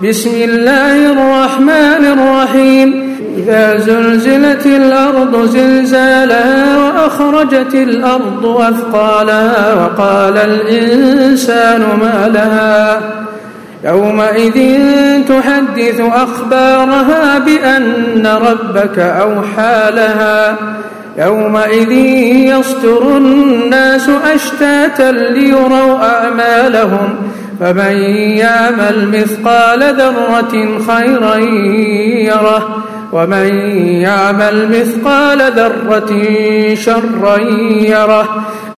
بسم الله الرحمن الرحيم إذا زلزلت الأرض زلزالها وأخرجت الأرض أثقالها وقال الإنسان ما لها يومئذ تحدث أخبارها بأن ربك أوحى لها يومئذ يصدر الناس أشتاتا ليروا أعمالهم فمن يعمل مثقال ذرة خيرا يره ومن يعمل مثقال ذرة شرا يره